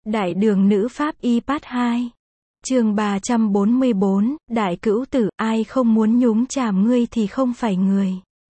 Đại đường nữ pháp y part 2. Chương 344, Đại cữu tử, ai không muốn nhúng chàm ngươi thì không phải người.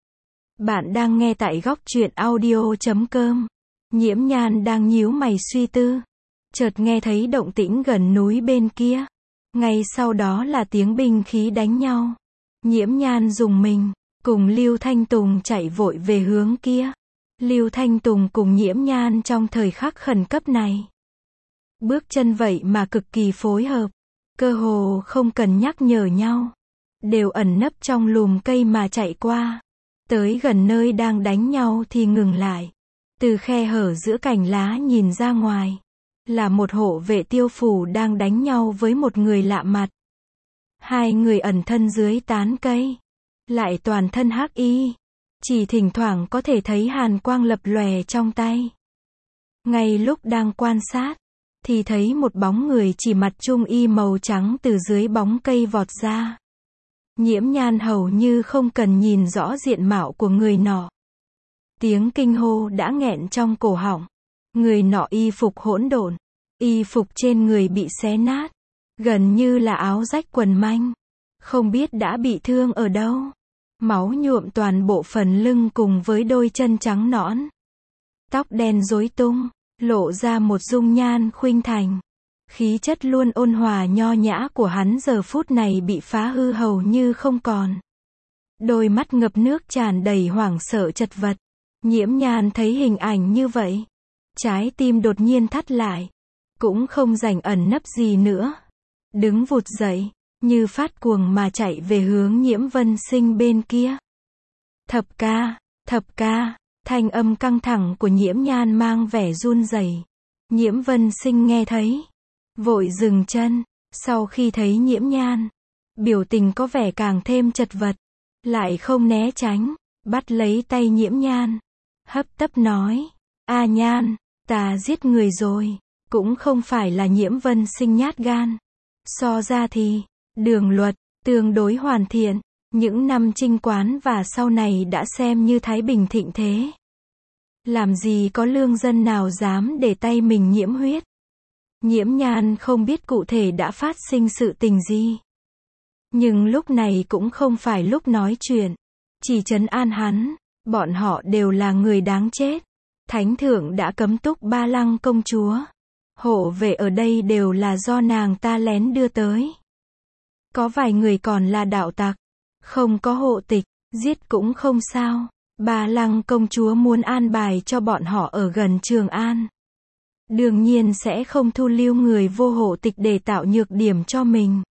Bạn đang nghe tại góc truyện audio.com. Nhiễm Nhan đang nhíu mày suy tư. Chợt nghe thấy động tĩnh gần núi bên kia. Ngay sau đó là tiếng binh khí đánh nhau. Nhiễm Nhan rùng mình, cùng Lưu Thanh Tùng chạy vội về hướng kia. Lưu Thanh Tùng cùng Nhiễm Nhan trong thời khắc khẩn cấp này. Bước chân vậy mà cực kỳ phối hợp, cơ hồ không cần nhắc nhở nhau, đều ẩn nấp trong lùm cây mà chạy qua. Tới gần nơi đang đánh nhau thì ngừng lại. Từ khe hở giữa cành lá nhìn ra ngoài, là một hộ vệ tiêu phủ đang đánh nhau với một người lạ mặt. Hai người ẩn thân dưới tán cây, lại toàn thân hắc y, chỉ thỉnh thoảng có thể thấy hàn quang lập lòe trong tay. Ngay lúc đang quan sát, thì thấy một bóng người chỉ mặc trung y màu trắng từ dưới bóng cây vọt ra. Nhiễm Nhan hầu như không cần nhìn rõ diện mạo của người nọ. Tiếng kinh hô đã nghẹn trong cổ họng. Người nọ y phục hỗn độn, y phục trên người bị xé nát, gần như là áo rách quần manh. Không biết đã bị thương ở đâu. Máu nhuộm toàn bộ phần lưng cùng với đôi chân trắng nõn. Tóc đen rối tung, lộ ra một dung nhan khuynh thành. Khí chất luôn ôn hòa nho nhã của hắn giờ phút này bị phá hư hầu như không còn. Đôi mắt ngập nước tràn đầy hoảng sợ chật vật. Nhiễm Nhan thấy hình ảnh như vậy, trái tim đột nhiên thắt lại. Cũng không rảnh ẩn nấp gì nữa. Đứng vụt dậy, như phát cuồng mà chạy về hướng Nhiễm Vân Sinh bên kia. Thập ca, thanh âm căng thẳng của Nhiễm Nhan mang vẻ run rẩy. Nhiễm Vân Sinh nghe thấy, vội dừng chân. Sau khi thấy Nhiễm Nhan, biểu tình có vẻ càng thêm chật vật, lại không né tránh, bắt lấy tay Nhiễm Nhan, hấp tấp nói: "A Nhan, ta giết người rồi." Cũng không phải là Nhiễm Vân Sinh nhát gan. So ra thì, đường luật tương đối hoàn thiện. Những năm chinh quán và sau này đã xem như thái bình thịnh thế. Làm gì có lương dân nào dám để tay mình nhiễm huyết. Nhiễm Nhan không biết cụ thể đã phát sinh sự tình gì. Nhưng lúc này cũng không phải lúc nói chuyện. Chỉ trấn an hắn, bọn họ đều là người đáng chết. Thánh thượng đã cấm túc Ba Lăng công chúa. Hộ vệ ở đây đều là do nàng ta lén đưa tới. Có vài người còn là đạo tặc. Không có hộ tịch, giết cũng không sao. Ba Lăng công chúa muốn an bài cho bọn họ ở gần Trường An. Đương nhiên sẽ không thu lưu người vô hộ tịch để tạo nhược điểm cho mình.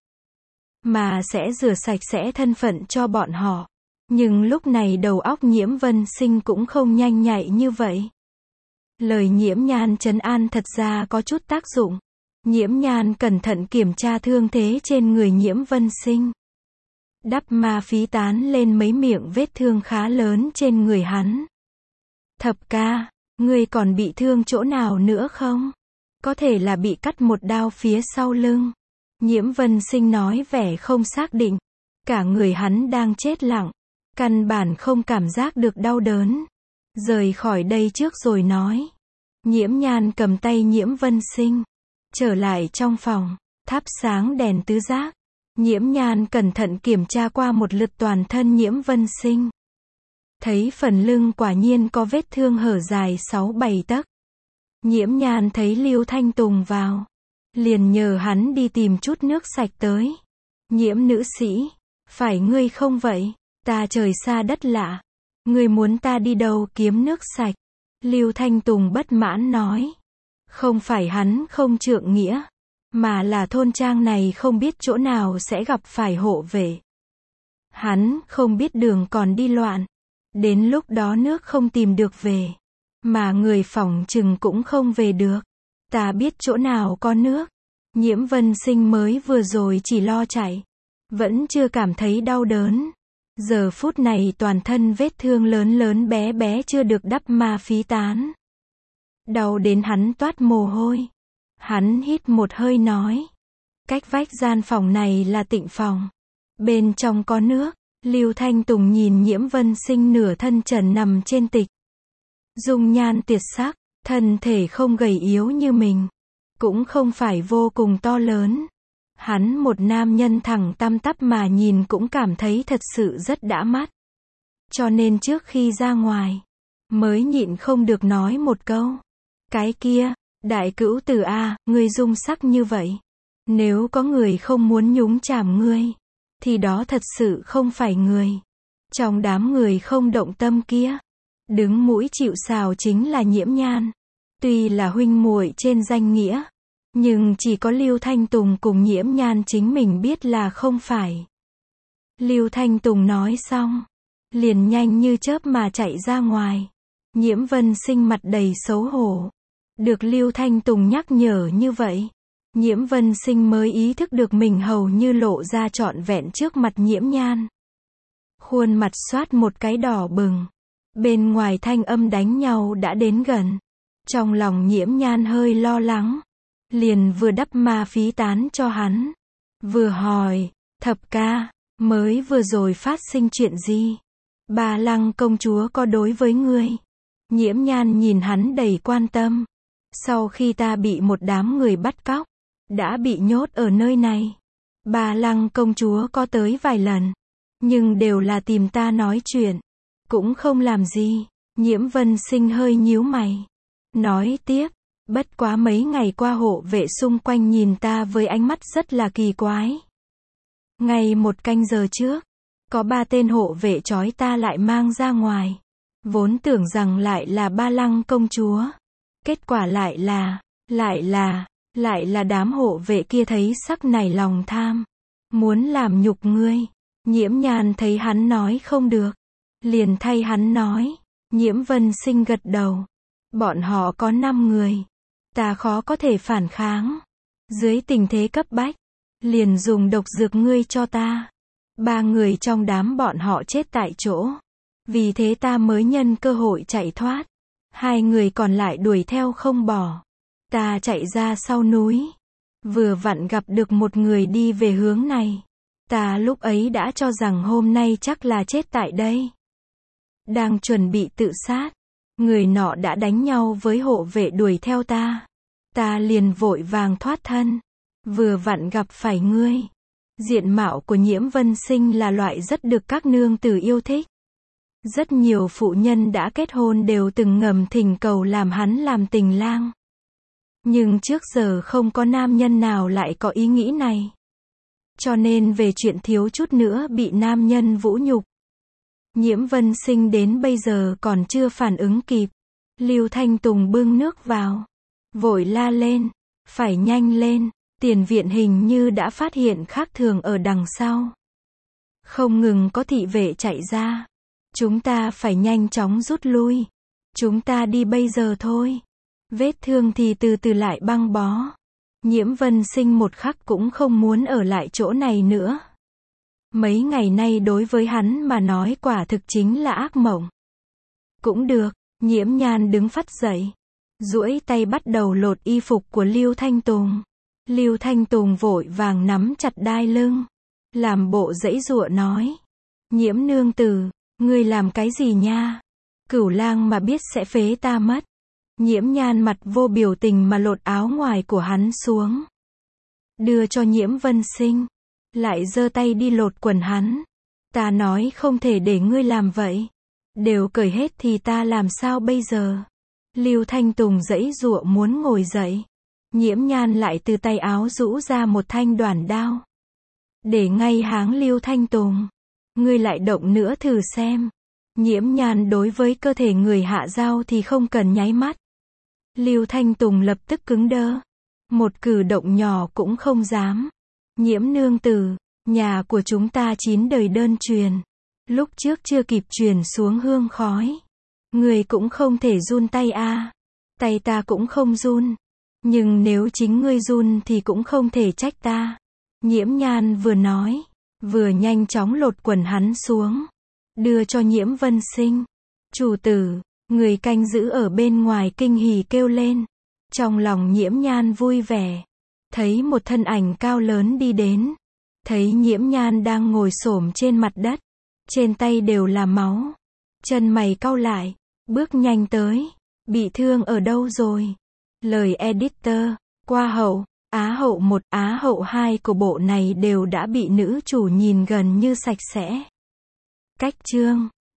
Mà sẽ rửa sạch sẽ thân phận cho bọn họ. Nhưng lúc này đầu óc Nhiễm Vân Sinh cũng không nhanh nhạy như vậy. Lời Nhiễm Nhan trấn an thật ra có chút tác dụng. Nhiễm Nhan cẩn thận kiểm tra thương thế trên người Nhiễm Vân Sinh. Đắp ma phí tán lên mấy miệng vết thương khá lớn trên người hắn. Thập ca, ngươi còn bị thương chỗ nào nữa không? Có thể là bị cắt một đao phía sau lưng. Nhiễm Vân Sinh nói vẻ không xác định. Cả người hắn đang chết lặng. Căn bản không cảm giác được đau đớn. Rời khỏi đây trước rồi nói. Nhiễm Nhan cầm tay Nhiễm Vân Sinh, trở lại trong phòng, thắp sáng đèn tứ giác. Nhiễm Nhan cẩn thận kiểm tra qua một lượt toàn thân Nhiễm Vân Sinh. Thấy phần lưng quả nhiên có vết thương hở dài 6-7 tấc. Nhiễm Nhan thấy Lưu Thanh Tùng vào, liền nhờ hắn đi tìm chút nước sạch tới. Nhiễm nữ sĩ, phải ngươi không vậy? Ta trời xa đất lạ. Ngươi muốn ta đi đâu kiếm nước sạch? Lưu Thanh Tùng bất mãn nói. Không phải hắn không trượng nghĩa, mà là thôn trang này không biết chỗ nào sẽ gặp phải hộ vệ. Hắn không biết đường còn đi loạn. Đến lúc đó nước không tìm được về, mà người phỏng chừng cũng không về được. Ta biết chỗ nào có nước. Nhiễm Vân Sinh mới vừa rồi chỉ lo chạy, vẫn chưa cảm thấy đau đớn. Giờ phút này toàn thân vết thương lớn lớn bé bé chưa được đắp ma phí tán. Đau đến hắn toát mồ hôi. Hắn hít một hơi nói. Cách vách gian phòng này là tịnh phòng. Bên trong có nước. Lưu Thanh Tùng nhìn Nhiễm Vân Sinh nửa thân trần nằm trên tịch. Dung nhan tuyệt sắc, thân thể không gầy yếu như mình. cũng không phải vô cùng to lớn. Hắn một nam nhân thẳng tăm tắp mà nhìn cũng cảm thấy thật sự rất đã mắt. Cho nên trước khi ra ngoài, mới nhịn không được nói một câu. Cái kia, đại cữu tử a, ngươi dung sắc như vậy. Nếu có người không muốn nhúng chàm ngươi, thì đó thật sự không phải người. Trong đám người không động tâm kia, đứng mũi chịu sào chính là Nhiễm Nhan. Tuy là huynh muội trên danh nghĩa, nhưng chỉ có Lưu Thanh Tùng cùng Nhiễm Nhan chính mình biết là không phải. Lưu Thanh Tùng nói xong, liền nhanh như chớp mà chạy ra ngoài. Nhiễm Vân Sinh mặt đầy xấu hổ. Được Lưu Thanh Tùng nhắc nhở như vậy, Nhiễm Vân Sinh mới ý thức được mình hầu như lộ ra trọn vẹn trước mặt Nhiễm Nhan. Khuôn mặt xoát một cái đỏ bừng. Bên ngoài thanh âm đánh nhau đã đến gần. Trong lòng Nhiễm Nhan hơi lo lắng. Liền vừa đắp ma phí tán cho hắn. Vừa hỏi, thập ca, mới vừa rồi phát sinh chuyện gì? Bà Lăng công chúa có đối với ngươi? Nhiễm Nhan nhìn hắn đầy quan tâm. Sau khi ta bị một đám người bắt cóc, đã bị nhốt ở nơi này. Bà Lăng công chúa có tới vài lần, nhưng đều là tìm ta nói chuyện, cũng không làm gì. Nhiễm Vân Sinh hơi nhíu mày. Nói tiếp, bất quá mấy ngày qua hộ vệ xung quanh nhìn ta với ánh mắt rất là kỳ quái. Ngay một canh giờ trước, có 3 tên hộ vệ trói ta lại mang ra ngoài. Vốn tưởng rằng lại là Ba Lăng công chúa. Kết quả lại là đám hộ vệ kia thấy sắc nảy lòng tham. Muốn làm nhục ngươi. Nhiễm Nhan thấy hắn nói không được, liền thay hắn nói. Nhiễm Vân Sinh gật đầu. Bọn họ có 5 người. Ta khó có thể phản kháng. Dưới tình thế cấp bách, liền dùng độc dược ngươi cho ta. 3 người trong đám bọn họ chết tại chỗ. Vì thế ta mới nhân cơ hội chạy thoát. 2 người còn lại đuổi theo không bỏ. Ta chạy ra sau núi. Vừa vặn gặp được một người đi về hướng này. Ta lúc ấy đã cho rằng hôm nay chắc là chết tại đây. Đang chuẩn bị tự sát. Người nọ đã đánh nhau với hộ vệ đuổi theo ta. Ta liền vội vàng thoát thân. Vừa vặn gặp phải ngươi. Diện mạo của Nhiễm Vân Sinh là loại rất được các nương tử yêu thích. Rất nhiều phụ nhân đã kết hôn đều từng ngầm thỉnh cầu làm hắn làm tình lang. Nhưng trước giờ không có nam nhân nào lại có ý nghĩ này. Cho nên về chuyện thiếu chút nữa bị nam nhân vũ nhục. Nhiễm Vân Sinh đến bây giờ còn chưa phản ứng kịp. Lưu Thanh Tùng bưng nước vào. Vội la lên. Phải nhanh lên. Tiền viện hình như đã phát hiện khác thường ở đằng sau. Không ngừng có thị vệ chạy ra. Chúng ta phải nhanh chóng rút lui. Chúng ta đi bây giờ thôi. Vết thương thì từ từ lại băng bó. Nhiễm Vân Sinh một khắc cũng không muốn ở lại chỗ này nữa. Mấy ngày nay đối với hắn mà nói quả thực chính là ác mộng. Cũng được, Nhiễm Nhan đứng phắt dậy. Duỗi tay bắt đầu lột y phục của Lưu Thanh Tùng. Lưu Thanh Tùng vội vàng nắm chặt đai lưng. Làm bộ giãy giụa nói. Nhiễm nương tử, ngươi làm cái gì nha? Cửu lang mà biết sẽ phế ta mất. Nhiễm Nhan mặt vô biểu tình mà lột áo ngoài của hắn xuống. Đưa cho Nhiễm Vân Sinh. Lại giơ tay đi lột quần hắn. Ta nói không thể để ngươi làm vậy. Đều cởi hết thì ta làm sao bây giờ? Lưu Thanh Tùng giãy giụa muốn ngồi dậy. Nhiễm Nhan lại từ tay áo rũ ra một thanh đoản đao. Để ngay háng Lưu Thanh Tùng. Ngươi lại động nữa thử xem. Nhiễm Nhan đối với cơ thể người hạ dao thì không cần nháy mắt. Lưu Thanh Tùng lập tức cứng đơ. Một cử động nhỏ cũng không dám. Nhiễm nương tử, nhà của chúng ta 9 đời đơn truyền. Lúc trước chưa kịp truyền xuống hương khói. Người cũng không thể run tay a. Tay ta cũng không run. Nhưng nếu chính ngươi run thì cũng không thể trách ta. Nhiễm Nhan vừa nói, vừa nhanh chóng lột quần hắn xuống. Đưa cho Nhiễm Vân Sinh. Chủ tử, người canh giữ ở bên ngoài kinh hỉ kêu lên. Trong lòng Nhiễm Nhan vui vẻ. Thấy một thân ảnh cao lớn đi đến. Thấy Nhiễm Nhan đang ngồi xổm trên mặt đất. Trên tay đều là máu. Chân mày cau lại. Bước nhanh tới. Bị thương ở đâu rồi? Lời editor. qua hậu, Á hậu 1, Á hậu 2 của bộ này đều đã bị nữ chủ nhìn gần như sạch sẽ. Cách chương